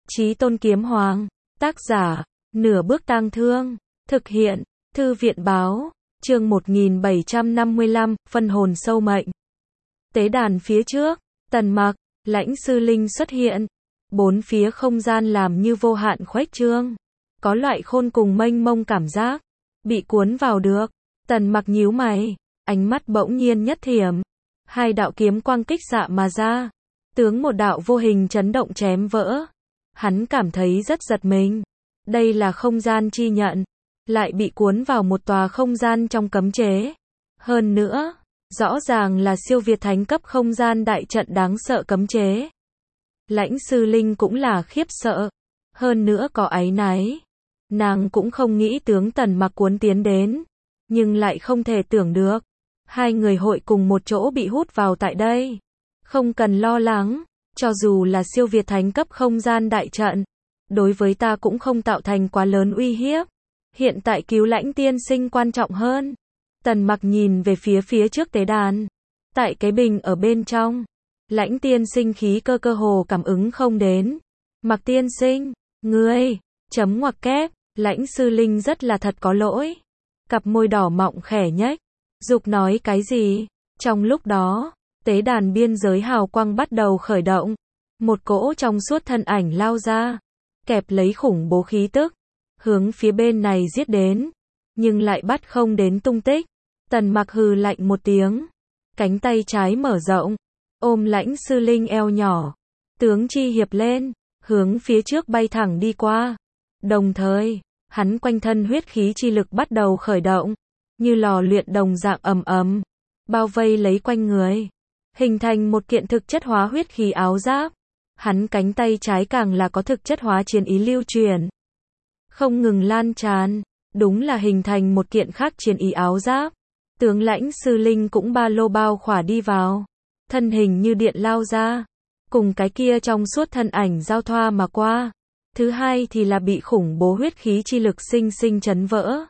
Chí Tôn Kiếm Hoàng, tác giả, Nửa Bước Tang Thương, thực hiện, Thư viện báo, chương 1755, phân hồn sâu mệnh. Tế đàn phía trước, Tần Mặc, Lãnh Sư Linh xuất hiện, bốn phía không gian làm như vô hạn khuếch trương, có loại khôn cùng mênh mông cảm giác, bị cuốn vào được. Tần Mặc nhíu mày, ánh mắt bỗng nhiên nhất thiểm, hai đạo kiếm quang kích xạ mà ra, tướng một đạo vô hình chấn động chém vỡ. Hắn cảm thấy rất giật mình, đây là không gian chi nhận, lại bị cuốn vào một tòa không gian trong cấm chế. Hơn nữa, rõ ràng là siêu việt thánh cấp không gian đại trận đáng sợ cấm chế. Lãnh Sư Linh cũng là khiếp sợ, hơn nữa có áy náy. Nàng cũng không nghĩ tướng Tần Mặc cuốn tiến đến, nhưng lại không thể tưởng được, hai người hội cùng một chỗ bị hút vào tại đây. Không cần lo lắng, cho dù là siêu việt thánh cấp không gian đại trận, đối với ta cũng không tạo thành quá lớn uy hiếp. Hiện tại cứu Lãnh tiên sinh quan trọng hơn. Tần Mặc nhìn về phía trước tế đàn. Tại cái bình ở bên trong, Lãnh tiên sinh khí cơ hồ cảm ứng không đến. Mặc tiên sinh, ngươi, chấm ngoặc kép, Lãnh Sư Linh rất là thật có lỗi. Cặp môi đỏ mọng khẽ nhếch, dục nói cái gì. Trong lúc đó, tế đàn biên giới hào quang bắt đầu khởi động. Một cỗ trong suốt thân ảnh lao ra, kẹp lấy khủng bố khí tức, hướng phía bên này giết đến, nhưng lại bắt không đến tung tích. Tần Mặc hừ lạnh một tiếng, cánh tay trái mở rộng, ôm Lãnh Sư Linh eo nhỏ, tướng chi hiệp lên, hướng phía trước bay thẳng đi qua. Đồng thời, hắn quanh thân huyết khí chi lực bắt đầu khởi động, như lò luyện đồng dạng ầm ầm, bao vây lấy quanh người, hình thành một kiện thực chất hóa huyết khí áo giáp. Hắn cánh tay trái càng là có thực chất hóa chiến ý lưu truyền, không ngừng lan tràn, đúng là hình thành một kiện khác chiến ý áo giáp. Tướng Lãnh Sư Linh cũng ba lô bao khỏa đi vào, thân hình như điện lao ra, cùng cái kia trong suốt thân ảnh giao thoa mà qua. Thứ hai thì là bị khủng bố huyết khí chi lực sinh sinh chấn vỡ.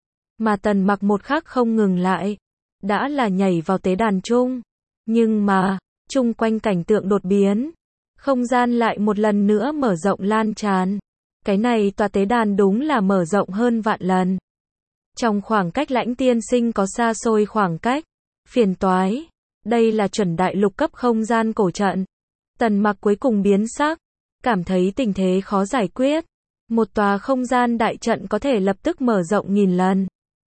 Mà Tần Mặc một khắc không ngừng lại, đã là nhảy vào tế đàn chung, nhưng mà, chung quanh cảnh tượng đột biến, không gian lại một lần nữa mở rộng lan tràn. Cái này tòa tế đàn đúng là mở rộng hơn vạn lần. Trong khoảng cách Lãnh tiên sinh có xa xôi khoảng cách. Phiền toái. Đây là chuẩn đại lục cấp không gian cổ trận. Tần Mặc cuối cùng biến sắc, cảm thấy tình thế khó giải quyết. Một tòa không gian đại trận có thể lập tức mở rộng nghìn lần.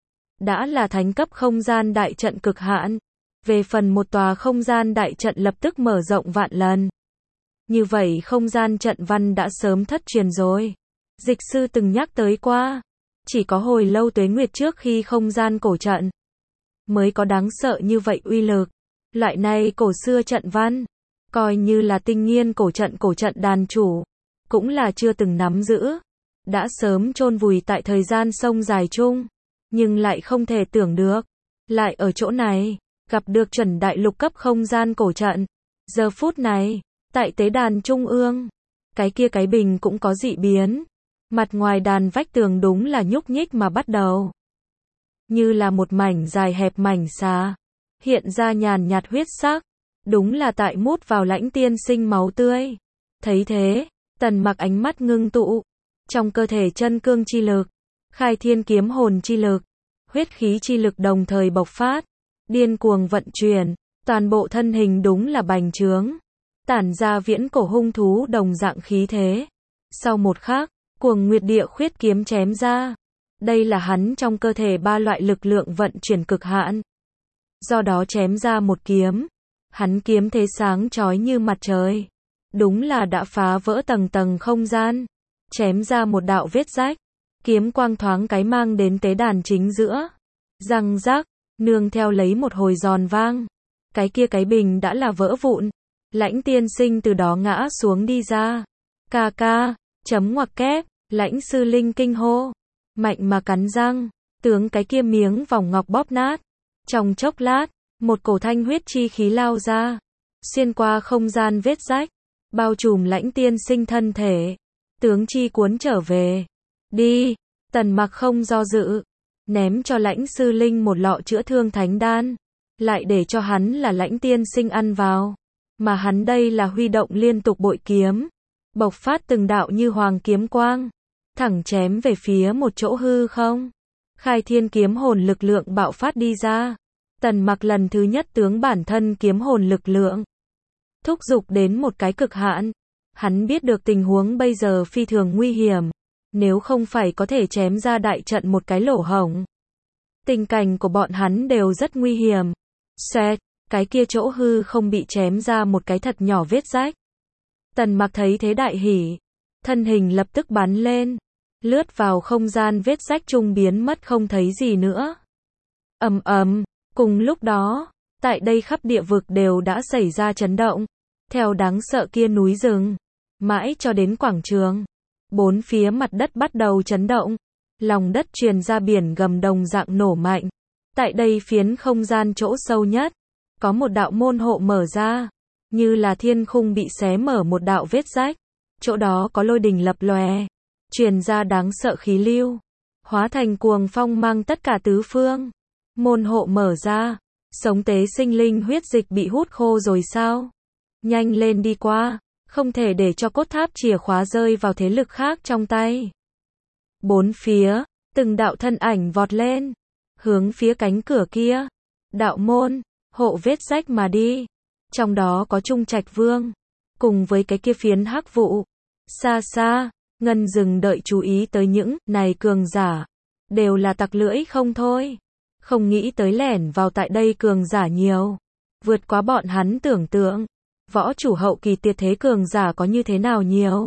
Đã là thánh cấp không gian đại trận cực hạn. Về phần một tòa không gian đại trận lập tức mở rộng vạn lần, như vậy không gian trận văn đã sớm thất truyền rồi. Dịch sư từng nhắc tới qua, chỉ có hồi lâu tuế nguyệt trước khi không gian cổ trận mới có đáng sợ như vậy uy lực. Loại này cổ xưa trận văn, coi như là tinh nghiên cổ trận đàn chủ, cũng là chưa từng nắm giữ, đã sớm chôn vùi tại thời gian sông dài chung, nhưng lại không thể tưởng được, lại ở chỗ này, gặp được chuẩn đại lục cấp không gian cổ trận. Giờ phút này, tại tế đàn trung ương, cái kia cái bình cũng có dị biến. Mặt ngoài đàn vách tường đúng là nhúc nhích mà bắt đầu, như là một mảnh dài hẹp mảnh xà, hiện ra nhàn nhạt huyết sắc, đúng là tại mút vào Lãnh tiên sinh máu tươi. Thấy thế, Tần Mặc ánh mắt ngưng tụ, trong cơ thể chân cương chi lực, khai thiên kiếm hồn chi lực, huyết khí chi lực đồng thời bộc phát, điên cuồng vận chuyển, toàn bộ thân hình đúng là bành trướng, tản ra viễn cổ hung thú đồng dạng khí thế. Sau một khắc, Cuồng Nguyệt Địa Khuyết kiếm chém ra. Đây là hắn trong cơ thể ba loại lực lượng vận chuyển cực hạn. Do đó chém ra một kiếm, hắn kiếm thế sáng chói như mặt trời, đúng là đã phá vỡ tầng tầng không gian, chém ra một đạo vết rách, kiếm quang thoáng cái mang đến tế đàn chính giữa. Răng rắc, nương theo lấy một hồi giòn vang, cái kia cái bình đã là vỡ vụn. Lãnh tiên sinh từ đó ngã xuống đi ra. Ca ca, chấm ngoặc kép, Lãnh Sư Linh kinh hô, mạnh mà cắn răng, tướng cái kia miếng vòng ngọc bóp nát. Trong chốc lát, một cổ thanh huyết chi khí lao ra, xuyên qua không gian vết rách, bao trùm Lãnh tiên sinh thân thể, tướng chi cuốn trở về. Đi, Tần Mặc không do dự, ném cho Lãnh Sư Linh một lọ chữa thương thánh đan, lại để cho hắn là Lãnh tiên sinh ăn vào. Mà hắn đây là huy động liên tục bội kiếm, bộc phát từng đạo như hoàng kiếm quang, thẳng chém về phía một chỗ hư không. Khai thiên kiếm hồn lực lượng bạo phát đi ra. Tần Mặc lần thứ nhất tướng bản thân kiếm hồn lực lượng thúc giục đến một cái cực hạn. Hắn biết được tình huống bây giờ phi thường nguy hiểm, nếu không phải có thể chém ra đại trận một cái lỗ hổng. Tình cảnh của bọn hắn đều rất nguy hiểm. Xoẹt, cái kia chỗ hư không bị chém ra một cái thật nhỏ vết rách. Tần Mặc thấy thế đại hỉ, thân hình lập tức bắn lên, lướt vào không gian vết rách trung biến mất không thấy gì nữa. Ầm ầm, cùng lúc đó, tại đây khắp địa vực đều đã xảy ra chấn động, theo đáng sợ kia núi rừng, mãi cho đến quảng trường. Bốn phía mặt đất bắt đầu chấn động, lòng đất truyền ra biển gầm đồng dạng nổ mạnh. Tại đây phiến không gian chỗ sâu nhất, có một đạo môn hộ mở ra, như là thiên khung bị xé mở một đạo vết rách. Chỗ đó có lôi đình lập lòe, truyền ra đáng sợ khí lưu, hóa thành cuồng phong mang tất cả tứ phương. Môn hộ mở ra, sống tế sinh linh huyết dịch bị hút khô rồi sao? Nhanh lên đi qua, không thể để cho cốt tháp chìa khóa rơi vào thế lực khác trong tay. Bốn phía, từng đạo thân ảnh vọt lên, hướng phía cánh cửa kia, đạo môn, hộ vết rách mà đi. Trong đó có Trung Trạch Vương, cùng với cái kia phiến hắc vụ. Xa xa, Ngân Dừng đợi chú ý tới những này cường giả, đều là tặc lưỡi không thôi. Không nghĩ tới lẻn vào tại đây cường giả nhiều, vượt quá bọn hắn tưởng tượng. Võ chủ hậu kỳ tuyệt thế cường giả có như thế nào nhiều?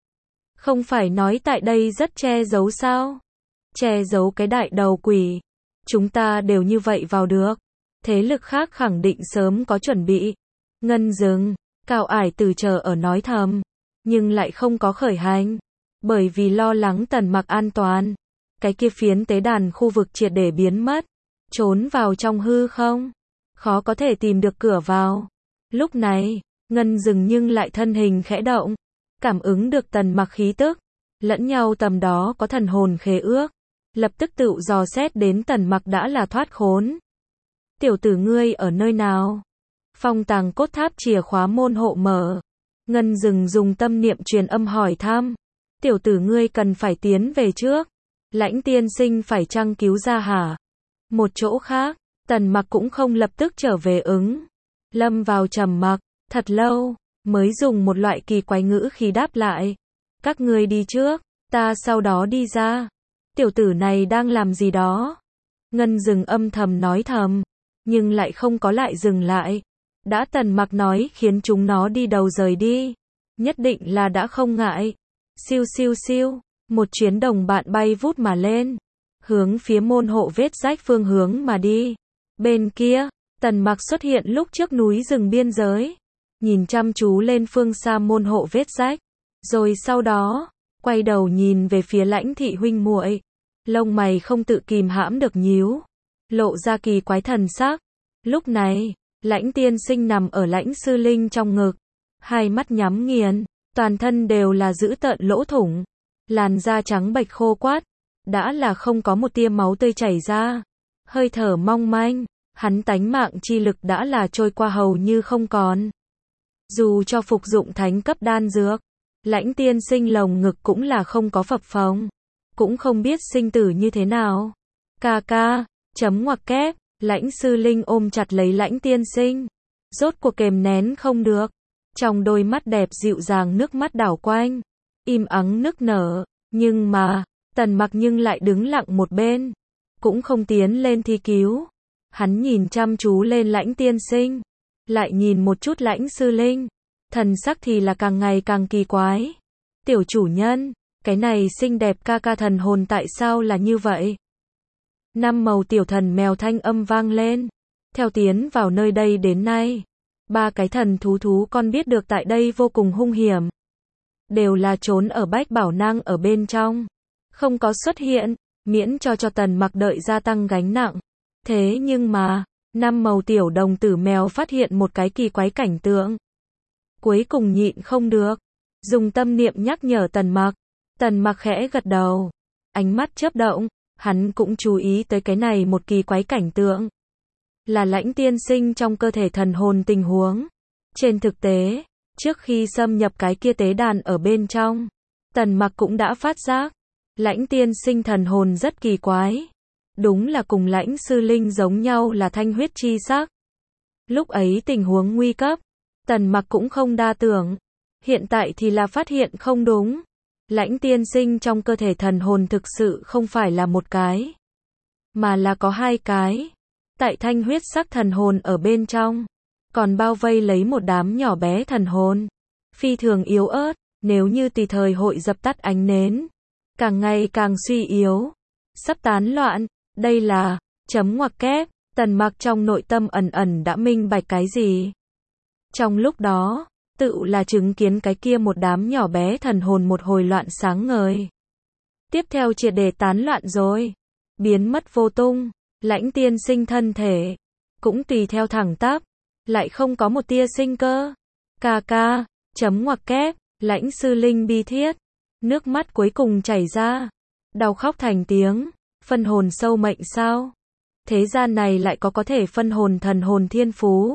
Không phải nói tại đây rất che giấu sao? Che giấu cái đại đầu quỷ. Chúng ta đều như vậy vào được. Thế lực khác khẳng định sớm có chuẩn bị. Ngân Dừng, Cao Ải Tử chờ ở nói thầm, nhưng lại không có khởi hành, bởi vì lo lắng Tần Mặc an toàn. Cái kia phiến tế đàn khu vực triệt để biến mất, trốn vào trong hư không, khó có thể tìm được cửa vào. Lúc này, Ngân Dừng nhưng lại thân hình khẽ động, cảm ứng được Tần Mặc khí tức, lẫn nhau tầm đó có thần hồn khế ước, lập tức tự dò xét đến Tần Mặc đã là thoát khốn. Tiểu tử ngươi ở nơi nào? Phong tàng cốt tháp chìa khóa môn hộ mở. Ngân Dừng dùng tâm niệm truyền âm hỏi thăm. Tiểu tử ngươi cần phải tiến về trước. Lãnh tiên sinh phải chăng cứu ra hả? Một chỗ khác, Tần Mặc cũng không lập tức trở về ứng. Lâm vào trầm mặc, thật lâu, mới dùng một loại kỳ quái ngữ khí đáp lại. Các ngươi đi trước, ta sau đó đi ra. Tiểu tử này đang làm gì đó? Ngân Dừng âm thầm nói thầm, nhưng lại không có lại dừng lại. Đã Tần Mặc nói khiến chúng nó đi đầu rời đi, nhất định là đã không ngại. Siêu siêu siêu, một chuyến đồng bạn bay vút mà lên, hướng phía môn hộ vết rách phương hướng mà đi. Bên kia, Tần Mặc xuất hiện lúc trước núi rừng biên giới, nhìn chăm chú lên phương xa môn hộ vết rách, rồi sau đó, quay đầu nhìn về phía Lãnh thị huynh muội, lông mày không tự kìm hãm được nhíu, lộ ra kỳ quái thần sắc. Lúc này, Lãnh tiên sinh nằm ở Lãnh sư linh trong ngực, hai mắt nhắm nghiền, toàn thân đều là dữ tợn lỗ thủng, làn da trắng bệch khô quắt, đã là không có một tia máu tươi chảy ra, hơi thở mong manh, hắn tánh mạng chi lực đã là trôi qua hầu như không còn. Dù cho phục dụng thánh cấp đan dược, Lãnh tiên sinh lồng ngực cũng là không có phập phồng, cũng không biết sinh tử như thế nào. Ca ca, chấm ngoặc kép, Lãnh sư linh ôm chặt lấy Lãnh tiên sinh, rốt cuộc kềm nén không được, trong đôi mắt đẹp dịu dàng nước mắt đảo quanh, im ắng nức nở, nhưng mà, Tần Mặc nhưng lại đứng lặng một bên, cũng không tiến lên thi cứu. Hắn nhìn chăm chú lên Lãnh tiên sinh, lại nhìn một chút Lãnh sư linh, thần sắc thì là càng ngày càng kỳ quái. Tiểu chủ nhân, cái này xinh đẹp ca ca thần hồn tại sao là như vậy? Năm màu tiểu thần mèo thanh âm vang lên. Theo tiến vào nơi đây đến nay, ba cái thần thú con biết được tại đây vô cùng hung hiểm, đều là trốn ở bách bảo năng ở bên trong, không có xuất hiện, miễn cho Tần Mặc đợi gia tăng gánh nặng. Thế nhưng mà, năm màu tiểu đồng tử mèo phát hiện một cái kỳ quái cảnh tượng. Cuối cùng nhịn không được, dùng tâm niệm nhắc nhở Tần Mặc. Tần Mặc khẽ gật đầu, ánh mắt chớp động, hắn cũng chú ý tới cái này một kỳ quái cảnh tượng. Là Lãnh tiên sinh trong cơ thể thần hồn tình huống. Trên thực tế, Trước khi xâm nhập cái kia tế đàn ở bên trong, Tần Mặc cũng đã phát giác, Lãnh tiên sinh thần hồn rất kỳ quái. Đúng là cùng Lãnh sư linh giống nhau là thanh huyết chi sắc. Lúc ấy tình huống nguy cấp, Tần Mặc cũng không đa tưởng. Hiện tại thì là phát hiện không đúng. Lãnh tiên sinh trong cơ thể thần hồn thực sự không phải là một cái, mà là có hai cái. Tại thanh huyết sắc thần hồn ở bên trong, còn bao vây lấy một đám nhỏ bé thần hồn, phi thường yếu ớt, nếu như tùy thời hội dập tắt ánh nến, càng ngày càng suy yếu, sắp tán loạn. Đây là, chấm ngoặc kép, Tần Mặc trong nội tâm ẩn ẩn đã minh bạch cái gì. Trong lúc đó, tự là chứng kiến cái kia một đám nhỏ bé thần hồn một hồi loạn sáng ngời. Tiếp theo triệt để tán loạn rồi, biến mất vô tung, Lãnh tiên sinh thân thể, cũng tùy theo thẳng tắp, lại không có một tia sinh cơ. Ca ca, chấm ngoặc kép, Lãnh sư linh bi thiết, nước mắt cuối cùng chảy ra, đau khóc thành tiếng, phân hồn sâu mệnh sao? Thế gian này lại có thể phân hồn thần hồn thiên phú.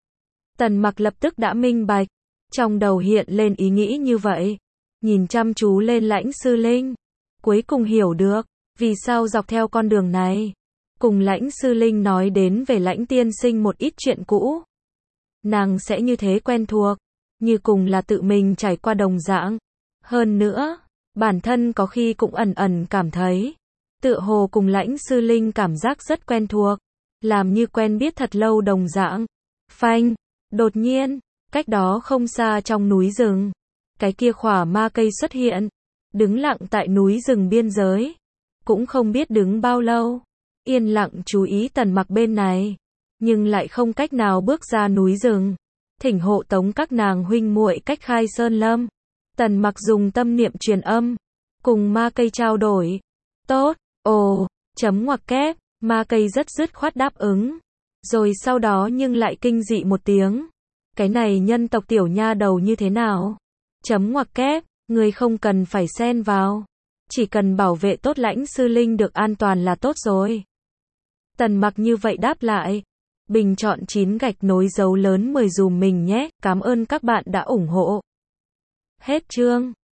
Tần Mặc lập tức đã minh bạch, trong đầu hiện lên ý nghĩ như vậy, nhìn chăm chú lên Lãnh sư linh, cuối cùng hiểu được, vì sao dọc theo con đường này, cùng Lãnh sư linh nói đến về Lãnh tiên sinh một ít chuyện cũ. Nàng sẽ như thế quen thuộc, như cùng là tự mình trải qua đồng dạng. Hơn nữa, bản thân có khi cũng ẩn ẩn cảm thấy, tựa hồ cùng Lãnh sư linh cảm giác rất quen thuộc, làm như quen biết thật lâu đồng dạng. Phanh, đột nhiên, cách đó không xa trong núi rừng, cái kia khỏa ma cây xuất hiện, đứng lặng tại núi rừng biên giới, cũng không biết đứng bao lâu, yên lặng chú ý Tần Mặc bên này, nhưng lại không cách nào bước ra núi rừng, thỉnh hộ tống các nàng huynh muội cách khai sơn lâm. Tần Mặc dùng tâm niệm truyền âm, cùng ma cây trao đổi. Tốt, ồ, chấm ngoặc kép, ma cây rất dứt khoát đáp ứng. Rồi sau đó nhưng lại kinh dị một tiếng. Cái này nhân tộc tiểu nha đầu như thế nào? Chấm ngoặc kép, người không cần phải xen vào. Chỉ cần bảo vệ tốt Lãnh sư linh được an toàn là tốt rồi. Tần Mặc như vậy đáp lại. Bình chọn 9 gạch nối dấu lớn 10 dùm mình nhé. Cảm ơn các bạn đã ủng hộ. Hết chương.